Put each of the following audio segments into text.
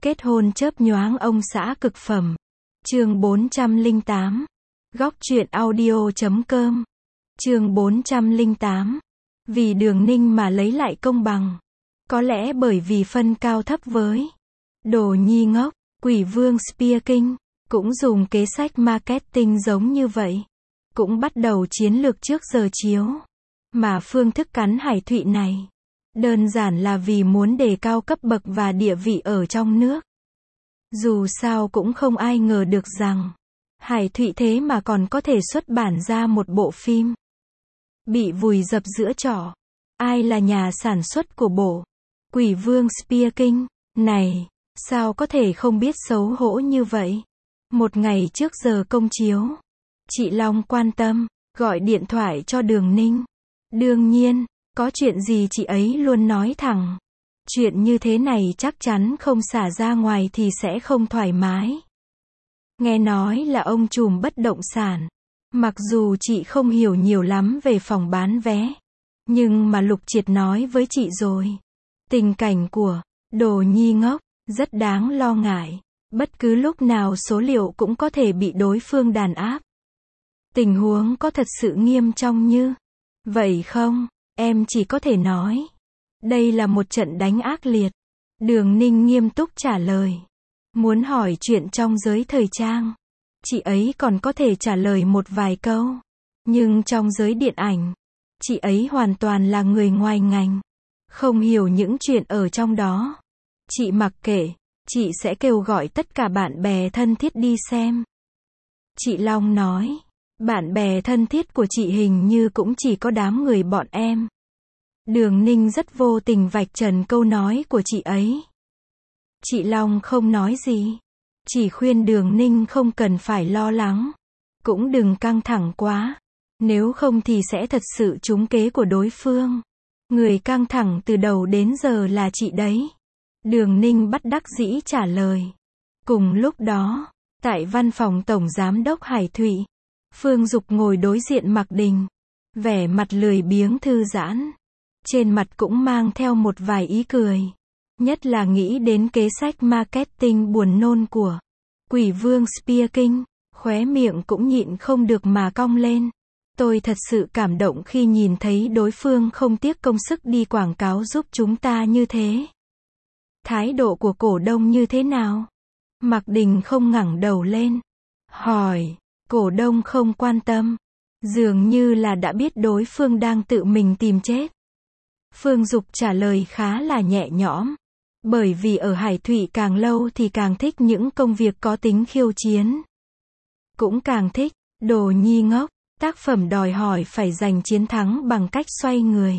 Kết hôn chớp nhoáng ông xã cực phẩm. Chương 408. Góc truyện audio.com. Chương 408. Vì Đường Ninh mà lấy lại công bằng. Có lẽ bởi vì phân cao thấp với Đồ Nhi ngốc, Quỷ Vương Spear King cũng dùng kế sách marketing giống như vậy. Cũng bắt đầu chiến lược trước giờ chiếu. Mà phương thức cắn hải thụy này đơn giản là vì muốn đề cao cấp bậc và địa vị ở trong nước. Dù sao cũng không ai ngờ được rằng Hải Thụy thế mà còn có thể xuất bản ra một bộ phim bị vùi dập giữa trọ. Ai là nhà sản xuất của bộ Quỷ Vương Spear King này, sao có thể không biết xấu hổ như vậy. Một ngày trước giờ công chiếu, chị Long quan tâm gọi điện thoại cho Đường Ninh. Đương nhiên, có chuyện gì chị ấy luôn nói thẳng. Chuyện như thế này chắc chắn không xả ra ngoài thì sẽ không thoải mái. Nghe nói là ông trùm bất động sản. Mặc dù chị không hiểu nhiều lắm về phòng bán vé, nhưng mà Lục Triệt nói với chị rồi. Tình cảnh của Đồ Nhi ngốc rất đáng lo ngại. Bất cứ lúc nào số liệu cũng có thể bị đối phương đàn áp. Tình huống có thật sự nghiêm trọng như vậy không? Em chỉ có thể nói, đây là một trận đánh ác liệt. Đường Ninh nghiêm túc trả lời. Muốn hỏi chuyện trong giới thời trang, chị ấy còn có thể trả lời một vài câu. Nhưng trong giới điện ảnh, chị ấy hoàn toàn là người ngoài ngành, không hiểu những chuyện ở trong đó. Chị mặc kệ, chị sẽ kêu gọi tất cả bạn bè thân thiết đi xem. Chị Long nói, bạn bè thân thiết của chị hình như cũng chỉ có đám người bọn em. Đường Ninh rất vô tình vạch trần câu nói của chị ấy. Chị Long không nói gì, chỉ khuyên Đường Ninh không cần phải lo lắng, cũng đừng căng thẳng quá, nếu không thì sẽ thật sự trúng kế của đối phương. Người căng thẳng từ đầu đến giờ là chị đấy. Đường Ninh bất đắc dĩ trả lời. Cùng lúc đó, tại văn phòng Tổng Giám đốc Hải Thụy, Phương Dục ngồi đối diện Mạc Đình, vẻ mặt lười biếng thư giãn. Trên mặt cũng mang theo một vài ý cười. Nhất là nghĩ đến kế sách marketing buồn nôn của Quỷ Vương Spear King, khóe miệng cũng nhịn không được mà cong lên. Tôi thật sự cảm động khi nhìn thấy đối phương không tiếc công sức đi quảng cáo giúp chúng ta như thế. Thái độ của cổ đông như thế nào? Mạc Đình không ngẩng đầu lên, hỏi. Cổ đông không quan tâm, dường như là đã biết đối phương đang tự mình tìm chết. Phương Dục trả lời khá là nhẹ nhõm. Bởi vì ở Hải Thụy càng lâu thì càng thích những công việc có tính khiêu chiến. Cũng càng thích Đồ Nhi ngốc, tác phẩm đòi hỏi phải giành chiến thắng bằng cách xoay người.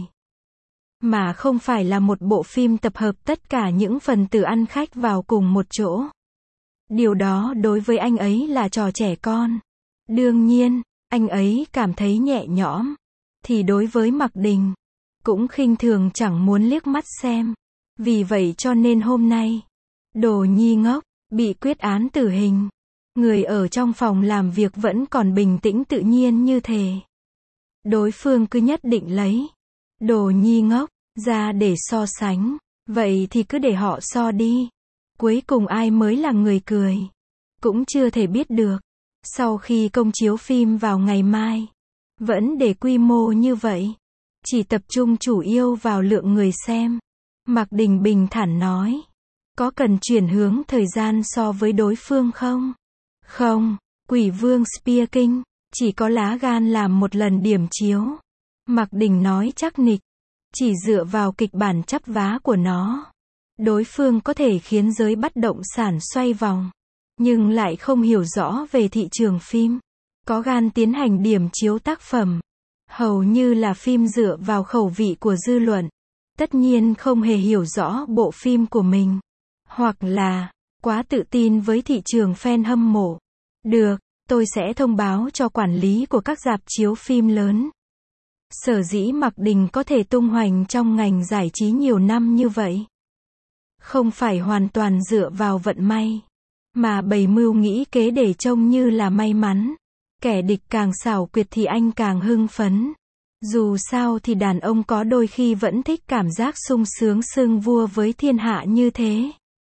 Mà không phải là một bộ phim tập hợp tất cả những phần tử ăn khách vào cùng một chỗ. Điều đó đối với anh ấy là trò trẻ con. Đương nhiên, anh ấy cảm thấy nhẹ nhõm. Thì đối với Mạc Đình, cũng khinh thường chẳng muốn liếc mắt xem. Vì vậy cho nên hôm nay, Đồ Nhi ngốc bị quyết án tử hình. Người ở trong phòng làm việc vẫn còn bình tĩnh tự nhiên như thế. Đối phương cứ nhất định lấy Đồ Nhi ngốc ra để so sánh. Vậy thì cứ để họ so đi. Cuối cùng ai mới là người cười, cũng chưa thể biết được. Sau khi công chiếu phim vào ngày mai, vẫn để quy mô như vậy, chỉ tập trung chủ yếu vào lượng người xem. Mạc Đình bình thản nói. Có cần chuyển hướng thời gian so với đối phương không? Không, Quỷ Vương Spear King chỉ có lá gan làm một lần điểm chiếu. Mạc Đình nói chắc nịch. Chỉ dựa vào kịch bản chắp vá của nó, đối phương có thể khiến giới bất động sản xoay vòng. Nhưng lại không hiểu rõ về thị trường phim. Có gan tiến hành điểm chiếu tác phẩm. Hầu như là phim dựa vào khẩu vị của dư luận. Tất nhiên không hề hiểu rõ bộ phim của mình. Hoặc là quá tự tin với thị trường fan hâm mộ. Được, tôi sẽ thông báo cho quản lý của các rạp chiếu phim lớn. Sở dĩ Mạc Đình có thể tung hoành trong ngành giải trí nhiều năm như vậy, không phải hoàn toàn dựa vào vận may, mà bày mưu nghĩ kế để trông như là may mắn. Kẻ địch càng xảo quyệt thì anh càng hưng phấn. Dù sao thì đàn ông có đôi khi vẫn thích cảm giác sung sướng xưng vua với thiên hạ như thế.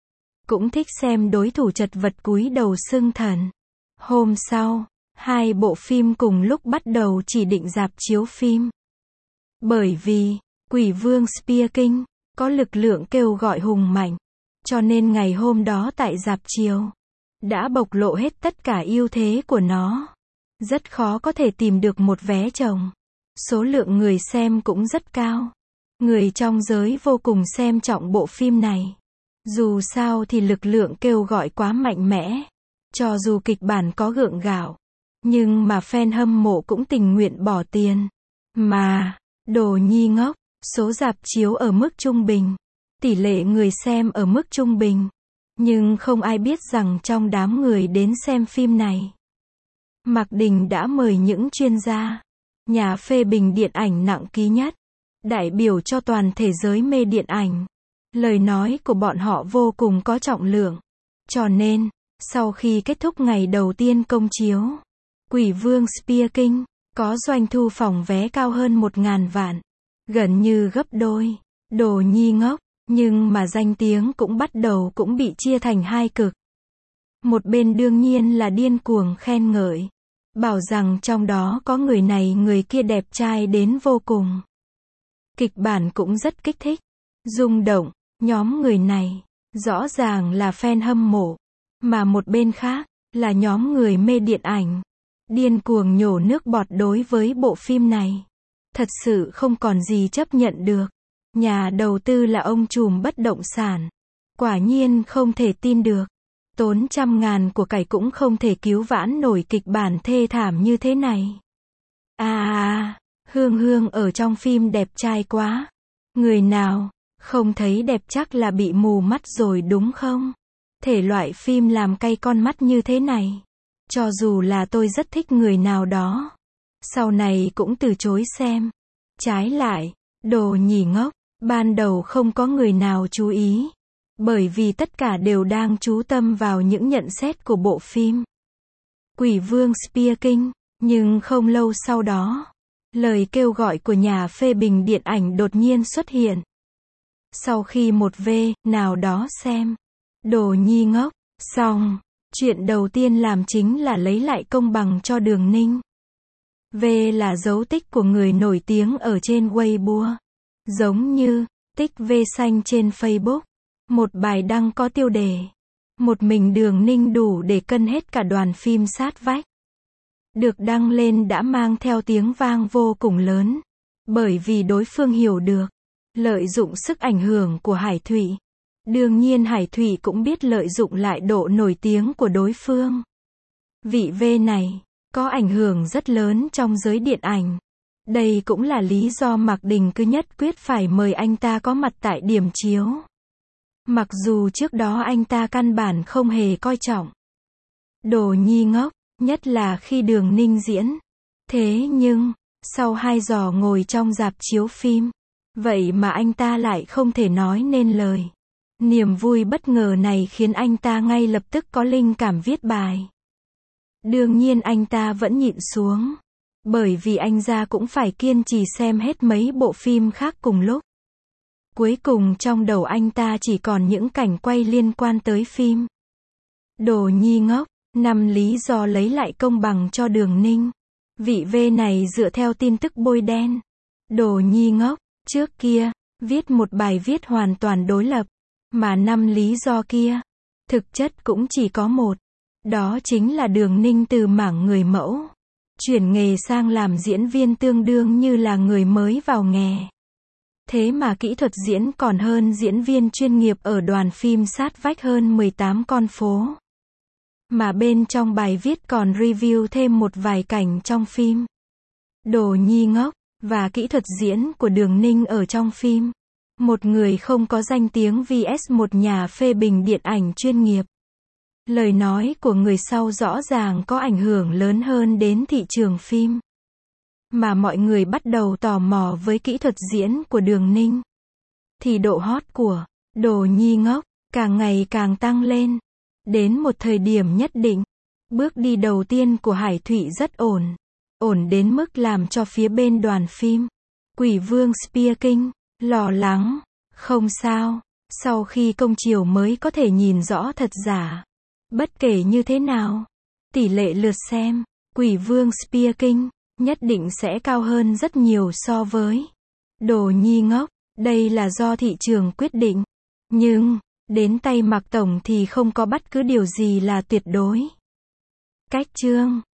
cũng thích xem đối thủ chật vật cúi đầu xưng thần. Hôm sau, hai bộ phim cùng lúc bắt đầu chỉ định rạp chiếu phim. Bởi vì, Quỷ Vương Spear King có lực lượng kêu gọi hùng mạnh, cho nên ngày hôm đó tại rạp chiếu đã bộc lộ hết tất cả ưu thế của nó. Rất khó có thể tìm được một vé chồng. Số lượng người xem cũng rất cao. Người trong giới vô cùng xem trọng bộ phim này. Dù sao thì lực lượng kêu gọi quá mạnh mẽ. Cho dù kịch bản có gượng gạo, nhưng mà fan hâm mộ cũng tình nguyện bỏ tiền. Mà, đồ nhi ngốc, số rạp chiếu ở mức trung bình. Tỷ lệ người xem ở mức trung bình. Nhưng không ai biết rằng trong đám người đến xem phim này, Mạc Đình đã mời những chuyên gia, nhà phê bình điện ảnh nặng ký nhất, đại biểu cho toàn thế giới mê điện ảnh. Lời nói của bọn họ vô cùng có trọng lượng. Cho nên, sau khi kết thúc ngày đầu tiên công chiếu, Quỷ Vương Spear King có doanh thu phòng vé cao hơn 1.000 vạn, gần như gấp đôi. Đồ nhi ngốc, nhưng mà danh tiếng cũng bắt đầu cũng bị chia thành hai cực. Một bên đương nhiên là điên cuồng khen ngợi, bảo rằng trong đó có người này người kia đẹp trai đến vô cùng. Kịch bản cũng rất kích thích, rung động, nhóm người này rõ ràng là fan hâm mộ, mà một bên khác là nhóm người mê điện ảnh, điên cuồng nhổ nước bọt đối với bộ phim này. Thật sự không còn gì chấp nhận được. Nhà đầu tư là ông trùm bất động sản. Quả nhiên không thể tin được. Tốn trăm ngàn của cải cũng không thể cứu vãn nổi kịch bản thê thảm như thế này. Hương Hương ở trong phim đẹp trai quá. Người nào không thấy đẹp chắc là bị mù mắt rồi đúng không? Thể loại phim làm cay con mắt như thế này, cho dù là tôi rất thích người nào đó, sau này cũng từ chối xem. Trái lại, đồ nhỉ ngốc, ban đầu không có người nào chú ý, bởi vì tất cả đều đang chú tâm vào những nhận xét của bộ phim Quỷ Vương Spear King. Nhưng không lâu sau đó, lời kêu gọi của nhà phê bình điện ảnh đột nhiên xuất hiện. Sau khi một V nào đó xem Đồ nhi ngốc xong, chuyện đầu tiên làm chính là lấy lại công bằng cho Đường Ninh. V là dấu tích của người nổi tiếng ở trên Weibo. Giống như tích V xanh trên Facebook. Một bài đăng có tiêu đề một mình Đường Ninh đủ để cân hết cả đoàn phim sát vách. Được đăng lên đã mang theo tiếng vang vô cùng lớn. Bởi vì đối phương hiểu được lợi dụng sức ảnh hưởng của Hải Thụy. Đương nhiên Hải Thụy cũng biết lợi dụng lại độ nổi tiếng của đối phương. Vị V này có ảnh hưởng rất lớn trong giới điện ảnh. Đây cũng là lý do Mạc Đình cứ nhất quyết phải mời anh ta có mặt tại điểm chiếu. Mặc dù trước đó anh ta căn bản không hề coi trọng Đồ nhi ngốc, nhất là khi Đường Ninh diễn. Thế nhưng, sau 2 giờ ngồi trong rạp chiếu phim, vậy mà anh ta lại không thể nói nên lời. Niềm vui bất ngờ này khiến anh ta ngay lập tức có linh cảm viết bài. Đương nhiên anh ta vẫn nhịn xuống, bởi vì anh ra cũng phải kiên trì xem hết mấy bộ phim khác cùng lúc. Cuối cùng trong đầu anh ta chỉ còn những cảnh quay liên quan tới phim Đồ nhi ngốc, 5 lý do lấy lại công bằng cho Đường Ninh. Vị V này dựa theo tin tức bôi đen Đồ nhi ngốc trước kia, viết một bài viết hoàn toàn đối lập, mà 5 lý do kia thực chất cũng chỉ có một. Đó chính là Đường Ninh từ mảng người mẫu chuyển nghề sang làm diễn viên tương đương như là người mới vào nghề. Thế mà kỹ thuật diễn còn hơn diễn viên chuyên nghiệp ở đoàn phim sát vách hơn 18 con phố. Mà bên trong bài viết còn review thêm một vài cảnh trong phim Đồ nhi ngốc, và kỹ thuật diễn của Đường Ninh ở trong phim. Một người không có danh tiếng vs một nhà phê bình điện ảnh chuyên nghiệp. Lời nói của người sau rõ ràng có ảnh hưởng lớn hơn đến thị trường phim. Mà mọi người bắt đầu tò mò với kỹ thuật diễn của Đường Ninh. Thì độ hot của Đồ nhi ngốc càng ngày càng tăng lên. Đến một thời điểm nhất định, bước đi đầu tiên của Hải Thụy rất ổn. Ổn đến mức làm cho phía bên đoàn phim Quỷ Vương Spear King lo lắng. Không sao, Sau khi công chiều mới có thể nhìn rõ thật giả. Bất kể như thế nào, tỷ lệ lượt xem, Quỷ Vương Spear King, nhất định sẽ cao hơn rất nhiều so với Đồ Nhi Ngốc. Đây là do thị trường quyết định. Nhưng, đến tay Mạc Tổng thì không có bất cứ điều gì là tuyệt đối. Cách chương